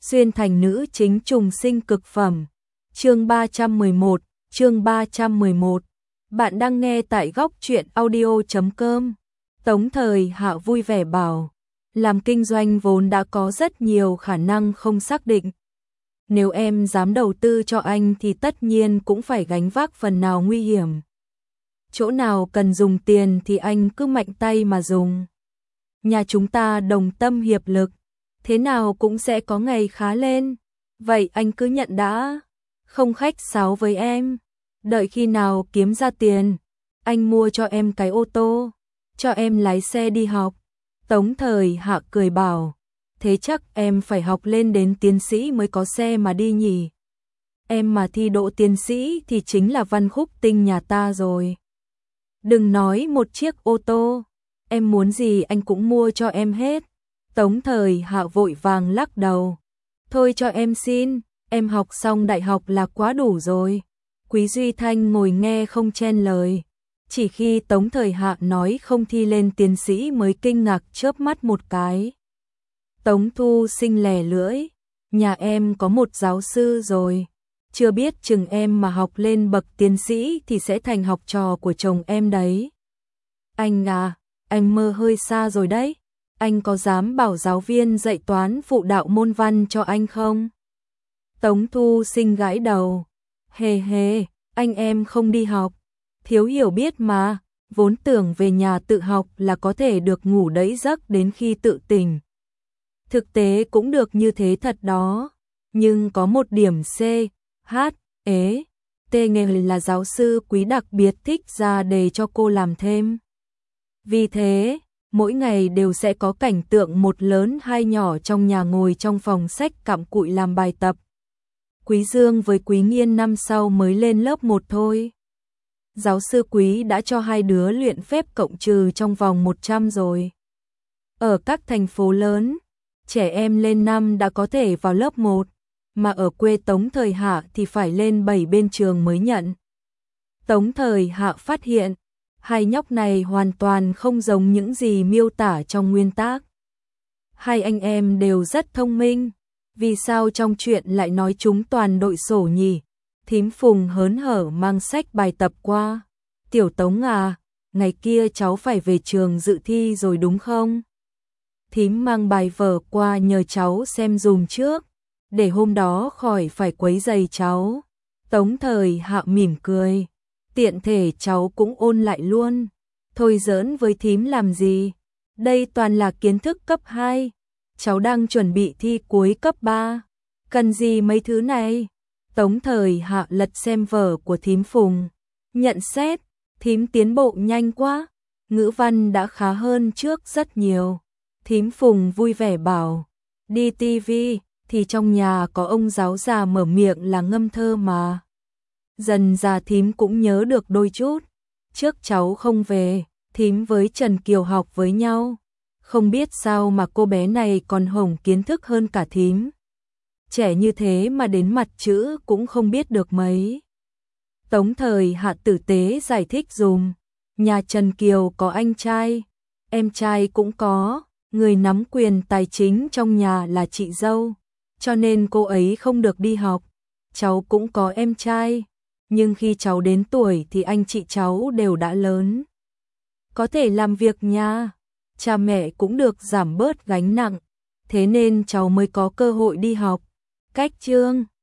xuyên thành nữ chính trùng sinh cực phẩm. Chương 311. Bạn đang nghe tại góc truyện audio.com. Tống Thời Hạ vui vẻ bảo, làm kinh doanh vốn đã có rất nhiều khả năng không xác định. Nếu em dám đầu tư cho anh thì tất nhiên cũng phải gánh vác phần nào nguy hiểm. Chỗ nào cần dùng tiền thì anh cứ mạnh tay mà dùng. Nhà chúng ta đồng tâm hiệp lực, thế nào cũng sẽ có ngày khá lên. Vậy anh cứ nhận đã, không khách sáo với em. Đợi khi nào kiếm ra tiền, anh mua cho em cái ô tô, cho em lái xe đi học. Tống Thời Hạ cười bảo, thế chắc em phải học lên đến tiến sĩ mới có xe mà đi nhỉ. Em mà thi đỗ tiến sĩ thì chính là Văn Khúc Tinh nhà ta rồi. Đừng nói một chiếc ô tô, em muốn gì anh cũng mua cho em hết. Tống Thời Hạ vội vàng lắc đầu. Thôi cho em xin, em học xong đại học là quá đủ rồi. Quý Duy Thanh ngồi nghe không chen lời. Chỉ khi Tống Thời Hạ nói không thi lên tiến sĩ mới kinh ngạc chớp mắt một cái. Tống Thu Sinh lè lưỡi, nhà em có một giáo sư rồi. Chưa biết chừng em mà học lên bậc tiến sĩ thì sẽ thành học trò của chồng em đấy. Anh à, anh mơ hơi xa rồi đấy. Anh có dám bảo giáo viên dạy toán phụ đạo môn văn cho anh không? Tống Thu Sinh gãi đầu. Hề hề, anh em không đi học. Thiếu hiểu biết mà, vốn tưởng về nhà tự học là có thể được ngủ đẫy giấc đến khi tự tỉnh. Thực tế cũng được như thế thật đó. Nhưng có một điểm C, H, T nghề là giáo sư Quý đặc biệt thích ra đề cho cô làm thêm. Vì thế, mỗi ngày đều sẽ có cảnh tượng một lớn hai nhỏ trong nhà ngồi trong phòng sách cặm cụi làm bài tập. Quý Dương với Quý Nghiên năm sau mới lên lớp 1 thôi. Giáo sư Quý đã cho hai đứa luyện phép cộng trừ trong vòng 100 rồi. Ở các thành phố lớn, trẻ em lên năm đã có thể vào lớp 1, mà ở quê Tống Thời Hạ thì phải lên 7 bên trường mới nhận. Tống Thời Hạ phát hiện, hai nhóc này hoàn toàn không giống những gì miêu tả trong nguyên tác. Hai anh em đều rất thông minh, vì sao trong truyện lại nói chúng toàn đội sổ nhỉ? Thím Phùng hớn hở mang sách bài tập qua. Tiểu Tống à, ngày kia cháu phải về trường dự thi rồi đúng không? Thím mang bài vở qua nhờ cháu xem dùm trước, để hôm đó khỏi phải quấy rầy cháu. Tống Thời Hạ mỉm cười, tiện thể cháu cũng ôn lại luôn. Thôi giỡn với thím làm gì? Đây toàn là kiến thức cấp 2. Cháu đang chuẩn bị thi cuối cấp 3. Cần gì mấy thứ này? Tống Thời Hạ lật xem vở của thím Phùng. Nhận xét, thím tiến bộ nhanh quá. Ngữ văn đã khá hơn trước rất nhiều. Thím Phùng vui vẻ bảo, đi tivi thì trong nhà có ông giáo già mở miệng là ngâm thơ mà. Dần già thím cũng nhớ được đôi chút. Trước cháu không về, thím với Trần Kiều học với nhau. Không biết sao mà cô bé này còn hổng kiến thức hơn cả thím. Trẻ như thế mà đến mặt chữ cũng không biết được mấy. Tống Thời Hạ tử tế giải thích dùm. Nhà Trần Kiều có anh trai, em trai cũng có. Người nắm quyền tài chính trong nhà là chị dâu, cho nên cô ấy không được đi học. Cháu cũng có em trai, nhưng khi cháu đến tuổi thì anh chị cháu đều đã lớn. Có thể làm việc nhà, cha mẹ cũng được giảm bớt gánh nặng, thế nên cháu mới có cơ hội đi học. Cách chương